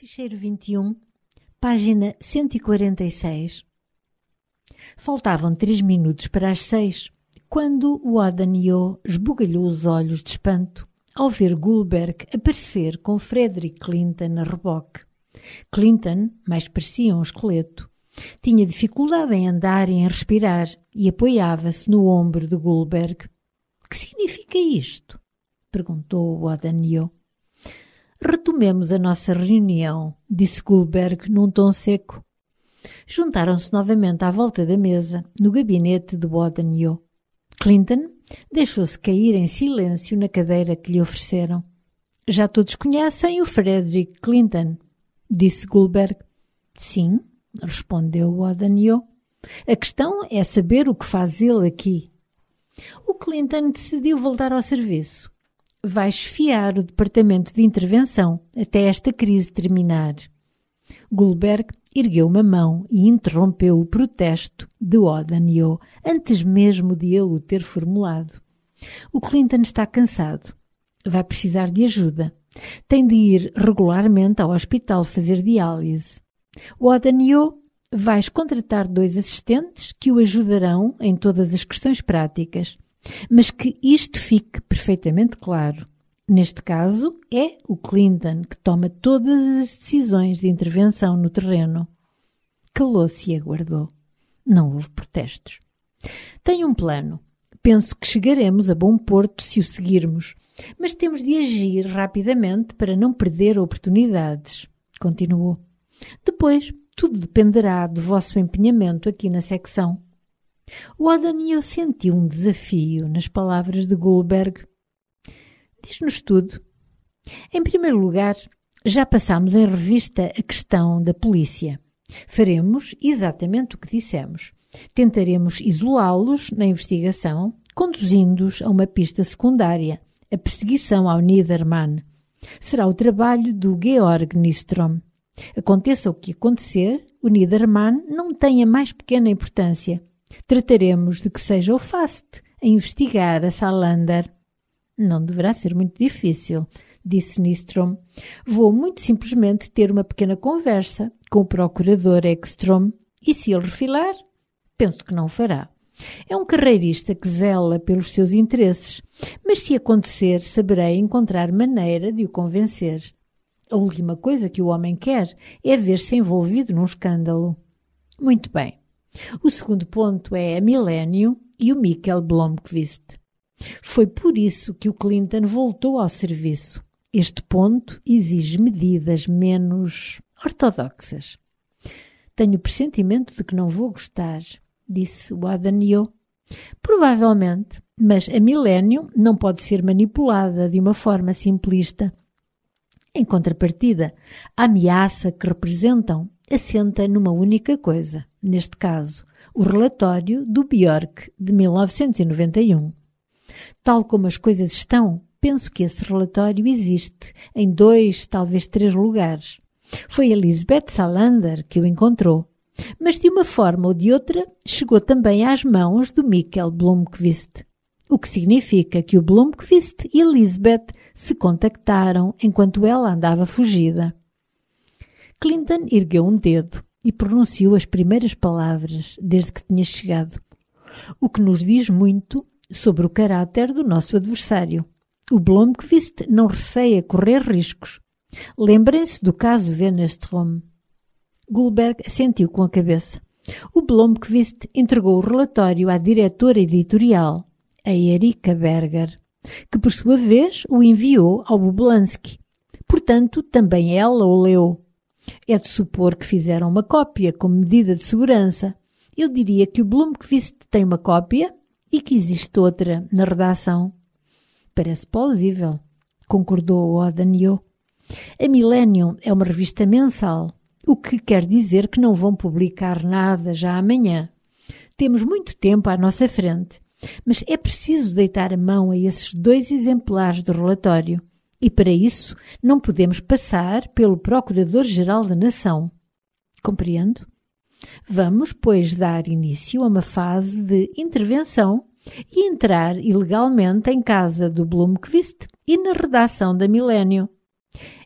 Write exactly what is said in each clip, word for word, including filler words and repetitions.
Ficheiro vinte e um, página cento e quarenta e seis. Faltavam três minutos para as seis, quando o Odanio esbugalhou os olhos de espanto ao ver Goldberg aparecer com Frederick Clinton a reboque. Clinton mais parecia um esqueleto. Tinha dificuldade em andar e em respirar e apoiava-se no ombro de Goldberg. — Que significa isto? Perguntou o Odanio. — Retomemos a nossa reunião, disse Goldberg num tom seco. Juntaram-se novamente à volta da mesa, no gabinete de Odanio. Clinton deixou-se cair em silêncio na cadeira que lhe ofereceram. — Já todos conhecem o Frederick Clinton? Disse Goldberg. — Sim, respondeu Odanio. A questão é saber o que faz ele aqui. O Clinton decidiu voltar ao serviço. Vai esfiar o departamento de intervenção até esta crise terminar. Goldberg ergueu uma mão e interrompeu o protesto de Odanio antes mesmo de ele o ter formulado. O Clinton está cansado. Vai precisar de ajuda. Tem de ir regularmente ao hospital fazer diálise. O Odanio vais contratar dois assistentes que o ajudarão em todas as questões práticas, mas que isto fique perfeitamente claro. Neste caso, é o Clinton que toma todas as decisões de intervenção no terreno. Calou-se e aguardou. Não houve protestos. Tenho um plano. Penso que chegaremos a bom porto se o seguirmos, mas temos de agir rapidamente para não perder oportunidades, continuou. Depois, tudo dependerá do vosso empenhamento aqui na secção. O Odanio sentiu um desafio nas palavras de Goldberg. Diz-nos tudo. Em primeiro lugar, já passámos em revista a questão da polícia. Faremos exatamente o que dissemos. Tentaremos isolá-los na investigação, conduzindo-os a uma pista secundária, a perseguição ao Niedermann. Será o trabalho do Georg Nystrom. Aconteça o que acontecer, o Niedermann não tem a mais pequena importância. Trataremos de que seja o Fast a investigar a Salander. Não deverá ser muito difícil, disse Nystrom. Vou muito simplesmente ter uma pequena conversa com o procurador Ekstrom e, se ele refilar, penso que não fará. É um carreirista que zela pelos seus interesses, mas se acontecer, saberei encontrar maneira de o convencer. A última coisa que o homem quer é ver-se envolvido num escândalo. Muito bem. O segundo ponto é a Millennium e o Mikkel Blomqvist. Foi por isso que o Clinton voltou ao serviço. Este ponto exige medidas menos ortodoxas. Tenho o pressentimento de que não vou gostar, disse o Odanio. Provavelmente, mas a Millennium não pode ser manipulada de uma forma simplista. Em contrapartida, a ameaça que representam assenta numa única coisa, neste caso, o relatório do Bjork de mil novecentos e noventa e um. Tal como as coisas estão, penso que esse relatório existe em dois, talvez três lugares. Foi a Lisbeth Salander que o encontrou, mas de uma forma ou de outra chegou também às mãos do Mikkel Blomqvist, o que significa que o Blomqvist e a Lisbeth se contactaram enquanto ela andava fugida. Clinton ergueu um dedo e pronunciou as primeiras palavras desde que tinha chegado, o que nos diz muito sobre o caráter do nosso adversário. O Blomqvist não receia correr riscos. Lembrem-se do caso Wennerstrom. Goldberg assentiu com a cabeça. O Blomqvist entregou o relatório à diretora editorial, a Erika Berger, que por sua vez o enviou ao Boblansky. Portanto, também ela o leu. É de supor que fizeram uma cópia como medida de segurança. Eu diria que o Blomqvist tem uma cópia e que existe outra na redação. Parece plausível, concordou o Odanio. A Millennium é uma revista mensal, o que quer dizer que não vão publicar nada já amanhã. Temos muito tempo à nossa frente, mas é preciso deitar a mão a esses dois exemplares do relatório e para isso não podemos passar pelo Procurador-Geral da Nação. Compreendo? Vamos, pois, dar início a uma fase de intervenção e entrar ilegalmente em casa do Blomqvist e na redação da Millennium.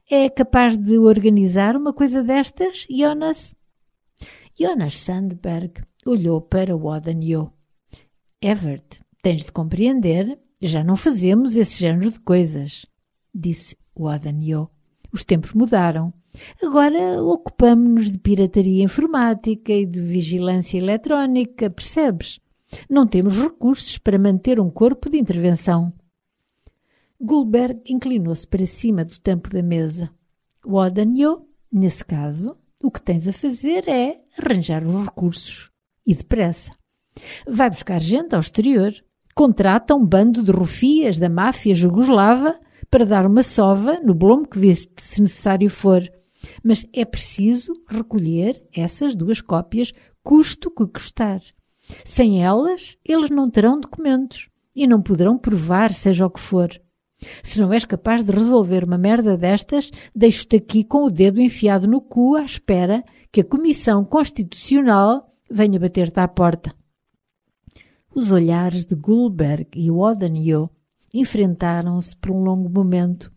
É capaz de organizar uma coisa destas, Jonas? Jonas Sandberg olhou para Wodan-Yo. Evert, tens de compreender, já não fazemos esse género de coisas, disse Wodan-Yo. Os tempos mudaram. Agora ocupamo-nos de pirataria informática e de vigilância eletrónica, percebes? Não temos recursos para manter um corpo de intervenção. Goldberg inclinou-se para cima do tampo da mesa. Wodan-Yo, nesse caso, o que tens a fazer é arranjar os recursos. E depressa. Vai buscar gente ao exterior. Contrata um bando de rufias da máfia jugoslava para dar uma sova no Blomqvist, se necessário for. Mas é preciso recolher essas duas cópias, custo que custar. Sem elas, eles não terão documentos e não poderão provar seja o que for. Se não és capaz de resolver uma merda destas, deixo-te aqui com o dedo enfiado no cu à espera que a Comissão Constitucional venha bater-te à porta. Os olhares de Goldberg e Wodan-Yo enfrentaram-se por um longo momento.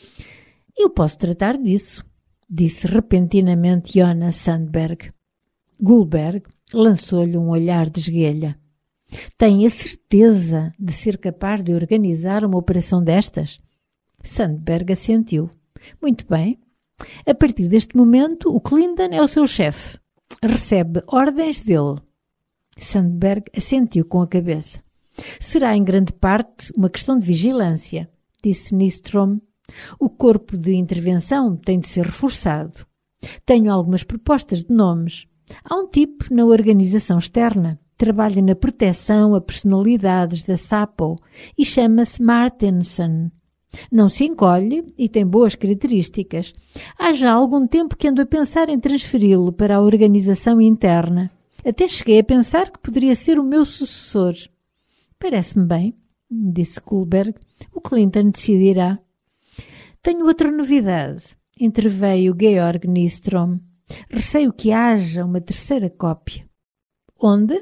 Eu posso tratar disso, disse repentinamente Jonas Sandberg. Goldberg lançou-lhe um olhar de esguelha. Tem a certeza de ser capaz de organizar uma operação destas? Sandberg assentiu. Muito bem. A partir deste momento, o Clinton é o seu chefe. Recebe ordens dele. Sandberg assentiu com a cabeça. Será em grande parte uma questão de vigilância, disse Nystrom. O corpo de intervenção tem de ser reforçado. Tenho algumas propostas de nomes. Há um tipo na organização externa. Trabalha na proteção a personalidades da Sapo e chama-se Martensen. Não se encolhe e tem boas características. Há já algum tempo que ando a pensar em transferi-lo para a organização interna. Até cheguei a pensar que poderia ser o meu sucessor. Parece-me bem, disse Goldberg. O Clinton decidirá. Tenho outra novidade, interveio Georg Nystrom. Receio que haja uma terceira cópia. Onde?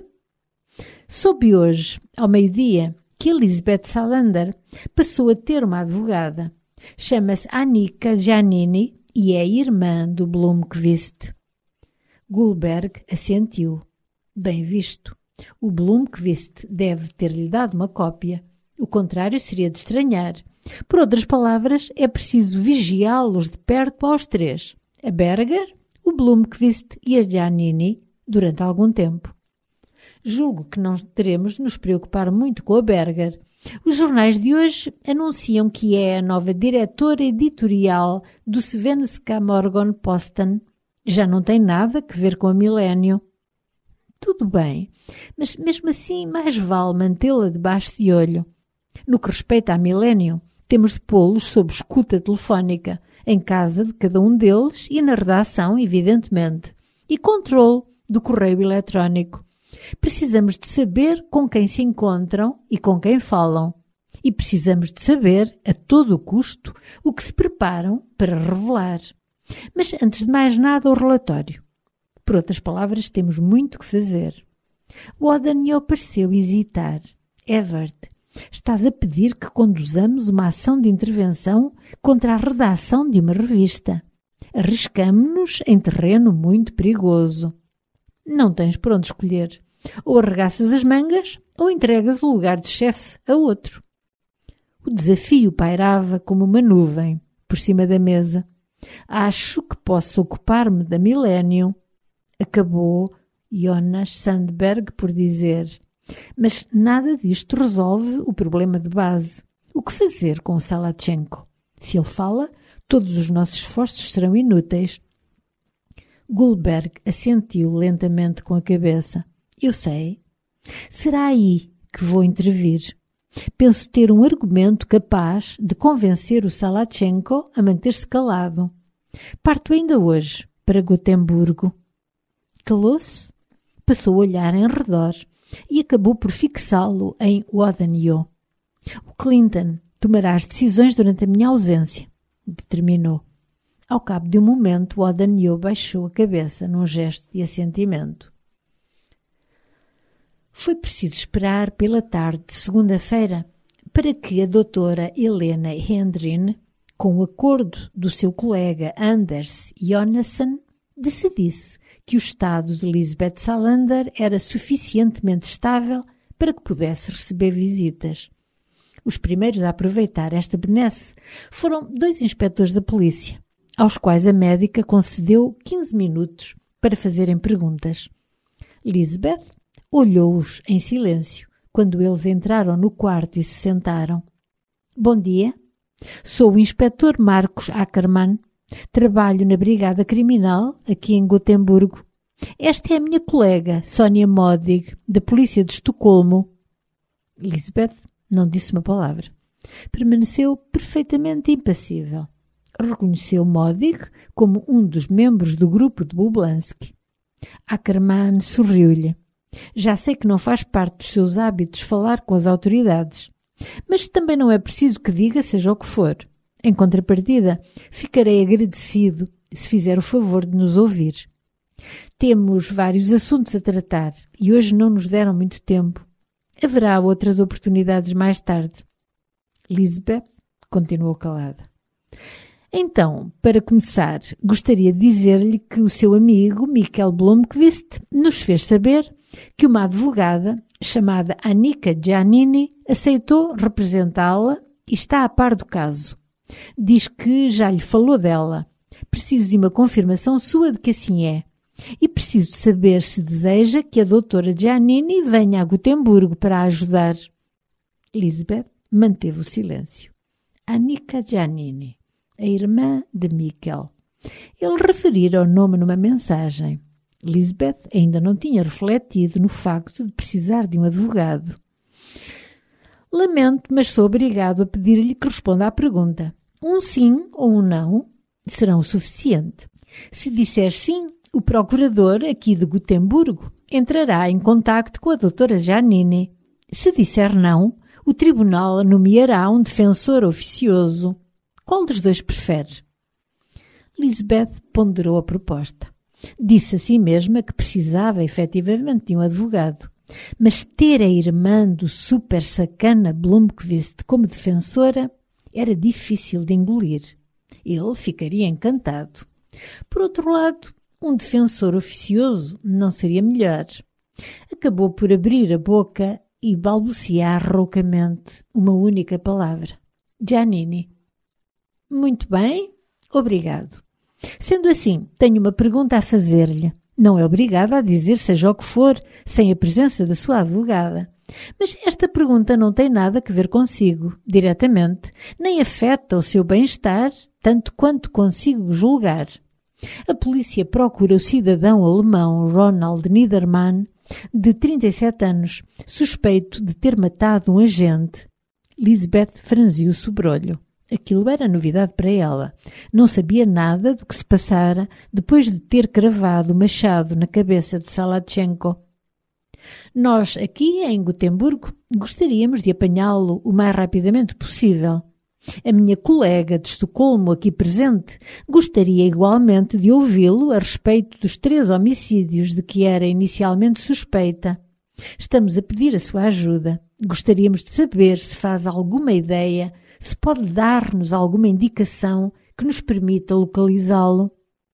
Soube hoje, ao meio-dia, que Elizabeth Salander passou a ter uma advogada. Chama-se Annika Giannini e é irmã do Blomqvist. Goldberg assentiu. Bem visto. O Blomqvist deve ter-lhe dado uma cópia. O contrário seria de estranhar. Por outras palavras, é preciso vigiá-los de perto aos três. A Berger, o Blomqvist e a Giannini durante algum tempo. Julgo que não teremos de nos preocupar muito com a Berger. Os jornais de hoje anunciam que é a nova diretora editorial do Svenska Morgonposten. Já não tem nada a ver com a Millennium. Tudo bem, mas mesmo assim mais vale mantê-la debaixo de olho. No que respeita à Millennium, temos de pô-los sob escuta telefónica, em casa de cada um deles e na redação, evidentemente, e controle do correio eletrónico. Precisamos de saber com quem se encontram e com quem falam. E precisamos de saber, a todo o custo, o que se preparam para revelar. Mas, antes de mais nada, o relatório. Por outras palavras, temos muito que fazer. Wodan-Yo pareceu hesitar. Evert, estás a pedir que conduzamos uma ação de intervenção contra a redação de uma revista. Arriscamo-nos em terreno muito perigoso. Não tens por onde escolher. Ou arregaças as mangas, ou entregas o lugar de chefe a outro. O desafio pairava como uma nuvem por cima da mesa. Acho que posso ocupar-me da Millennium. Acabou Jonas Sandberg por dizer. Mas nada disto resolve o problema de base. O que fazer com o Salachenko? Se ele fala, todos os nossos esforços serão inúteis. Goldberg assentiu lentamente com a cabeça. Eu sei. Será aí que vou intervir. Penso ter um argumento capaz de convencer o Salachenko a manter-se calado. Parto ainda hoje para Gotemburgo. Calou-se, passou a olhar em redor e acabou por fixá-lo em Wodan-Yo. O Clinton tomará as decisões durante a minha ausência, determinou. Ao cabo de um momento, Wodan-Yo baixou a cabeça num gesto de assentimento. Foi preciso esperar pela tarde de segunda-feira para que a doutora Helena Hendrin Com o acordo do seu colega Anders Jonasson, decidiu-se que o estado de Lisbeth Salander era suficientemente estável para que pudesse receber visitas. Os primeiros a aproveitar esta benesse foram dois inspetores da polícia, aos quais a médica concedeu quinze minutos para fazerem perguntas. Lisbeth olhou-os em silêncio quando eles entraram no quarto e se sentaram. Bom dia, sou o inspetor Marcos Ackermann. Trabalho na Brigada Criminal, aqui em Gotemburgo. Esta é a minha colega, Sónia Modig, da Polícia de Estocolmo. Lisbeth não disse uma palavra. Permaneceu perfeitamente impassível. Reconheceu Modig como um dos membros do grupo de Bublansky. Ackermann sorriu-lhe. Já sei que não faz parte dos seus hábitos falar com as autoridades, mas também não é preciso que diga seja o que for. Em contrapartida, ficarei agradecido se fizer o favor de nos ouvir. Temos vários assuntos a tratar e hoje não nos deram muito tempo. Haverá outras oportunidades mais tarde. Lisbeth continuou calada. Então, para começar, gostaria de dizer-lhe que o seu amigo, Mikkel Blomqvist, nos fez saber que uma advogada chamada Annika Giannini aceitou representá-la e está a par do caso. Diz que já lhe falou dela. Preciso de uma confirmação sua de que assim é. E preciso saber se deseja que a doutora Giannini venha a Gotemburgo para a ajudar. Lisbeth manteve o silêncio. Annika Giannini, a irmã de Mikkel. Ele referira o nome numa mensagem. Lisbeth ainda não tinha refletido no facto de precisar de um advogado. Lamento, mas sou obrigado a pedir-lhe que responda à pergunta. Um sim ou um não serão o suficiente. Se disser sim, o procurador aqui de Gotemburgo entrará em contacto com a doutora Giannini. Se disser não, o tribunal nomeará um defensor oficioso. Qual dos dois prefere? Lisbeth ponderou a proposta. Disse a si mesma que precisava efetivamente de um advogado. Mas ter a irmã do super sacana Blomqvist como defensora era difícil de engolir. Ele ficaria encantado. Por outro lado, um defensor oficioso não seria melhor. Acabou por abrir a boca e balbuciar roucamente uma única palavra. Giannini. Muito bem, obrigado. Sendo assim, tenho uma pergunta a fazer-lhe. Não é obrigada a dizer seja o que for, sem a presença da sua advogada. Mas esta pergunta não tem nada a ver consigo, diretamente, nem afeta o seu bem-estar, tanto quanto consigo julgar. A polícia procura o cidadão alemão Ronald Niedermann, de trinta e sete anos, suspeito de ter matado um agente. Lisbeth franziu o sobrolho. Aquilo era novidade para ela. Não sabia nada do que se passara depois de ter cravado o machado na cabeça de Salatchenko. Nós, aqui em Gotemburgo, gostaríamos de apanhá-lo o mais rapidamente possível. A minha colega de Estocolmo, aqui presente, gostaria igualmente de ouvi-lo a respeito dos três homicídios de que era inicialmente suspeita. Estamos a pedir a sua ajuda. Gostaríamos de saber se faz alguma ideia, se pode dar-nos alguma indicação que nos permita localizá-lo.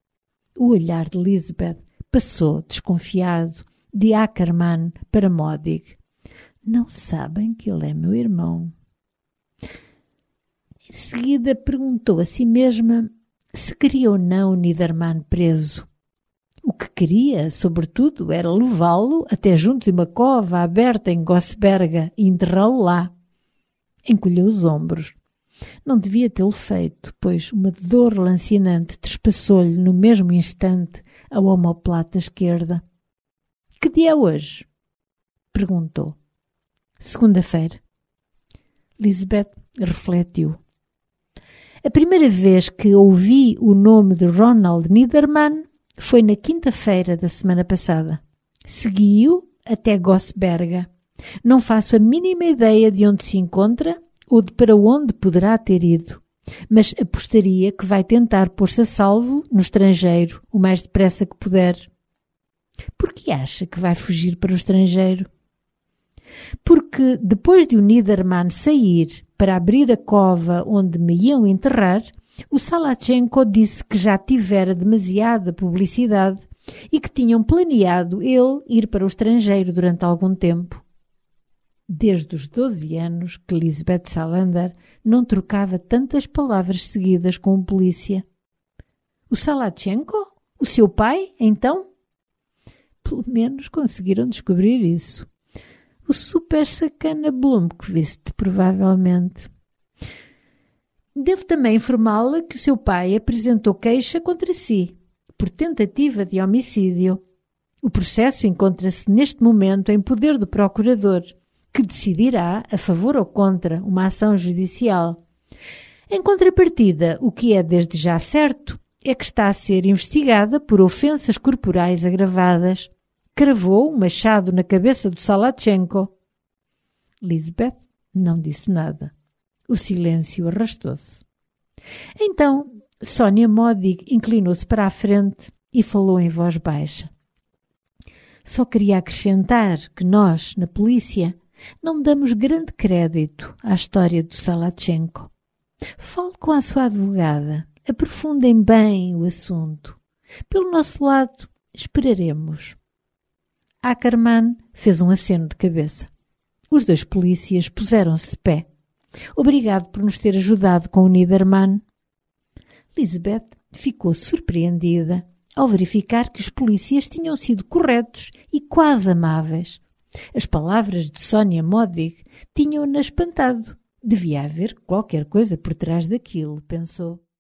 O olhar de Lisbeth passou, desconfiado, de Ackermann para Modig. Não sabem que ele é meu irmão. Em seguida perguntou a si mesma se queria ou não Niedermann preso. O que queria, sobretudo, era levá-lo até junto de uma cova aberta em Gossberga e enterrá-lo lá. Encolheu os ombros. Não devia tê-lo feito, pois uma dor lancinante trespassou-lhe no mesmo instante a omoplata esquerda. — Que dia é hoje? Perguntou. — Segunda-feira. Lisbeth refletiu. A primeira vez que ouvi o nome de Ronald Niedermann foi na quinta-feira da semana passada. Segui-o até Gossberga. Não faço a mínima ideia de onde se encontra ou de para onde poderá ter ido, mas apostaria que vai tentar pôr-se a salvo no estrangeiro o mais depressa que puder. Por que acha que vai fugir para o estrangeiro? porque depois de o Niedermann sair para abrir a cova onde me iam enterrar, o Salachenko disse que já tivera demasiada publicidade e que tinham planeado ele ir para o estrangeiro durante algum tempo. Desde os doze anos que Lisbeth Salander não trocava tantas palavras seguidas com o polícia. O Salachenko? O seu pai, então? Pelo menos conseguiram descobrir isso. O super sacana Blomqvist, provavelmente. Devo também informá-la que o seu pai apresentou queixa contra si, por tentativa de homicídio. O processo encontra-se neste momento em poder do procurador, que decidirá a favor ou contra uma ação judicial. Em contrapartida, o que é desde já certo é que está a ser investigada por ofensas corporais agravadas. Cravou um machado na cabeça do Salachenko. Lisbeth não disse nada. O silêncio arrastou-se. Então, Sónia Modig inclinou-se para a frente e falou em voz baixa. Só queria acrescentar que nós, na polícia, não damos grande crédito à história do Salachenko. Fale com a sua advogada. Aprofundem bem o assunto. Pelo nosso lado, esperaremos. Ackermann fez um aceno de cabeça. Os dois polícias puseram-se de pé. Obrigado por nos ter ajudado com o Niedermann. Lisbeth ficou surpreendida ao verificar que os polícias tinham sido corretos e quase amáveis. As palavras de Sónia Modig tinham-na espantado. Devia haver qualquer coisa por trás daquilo, pensou.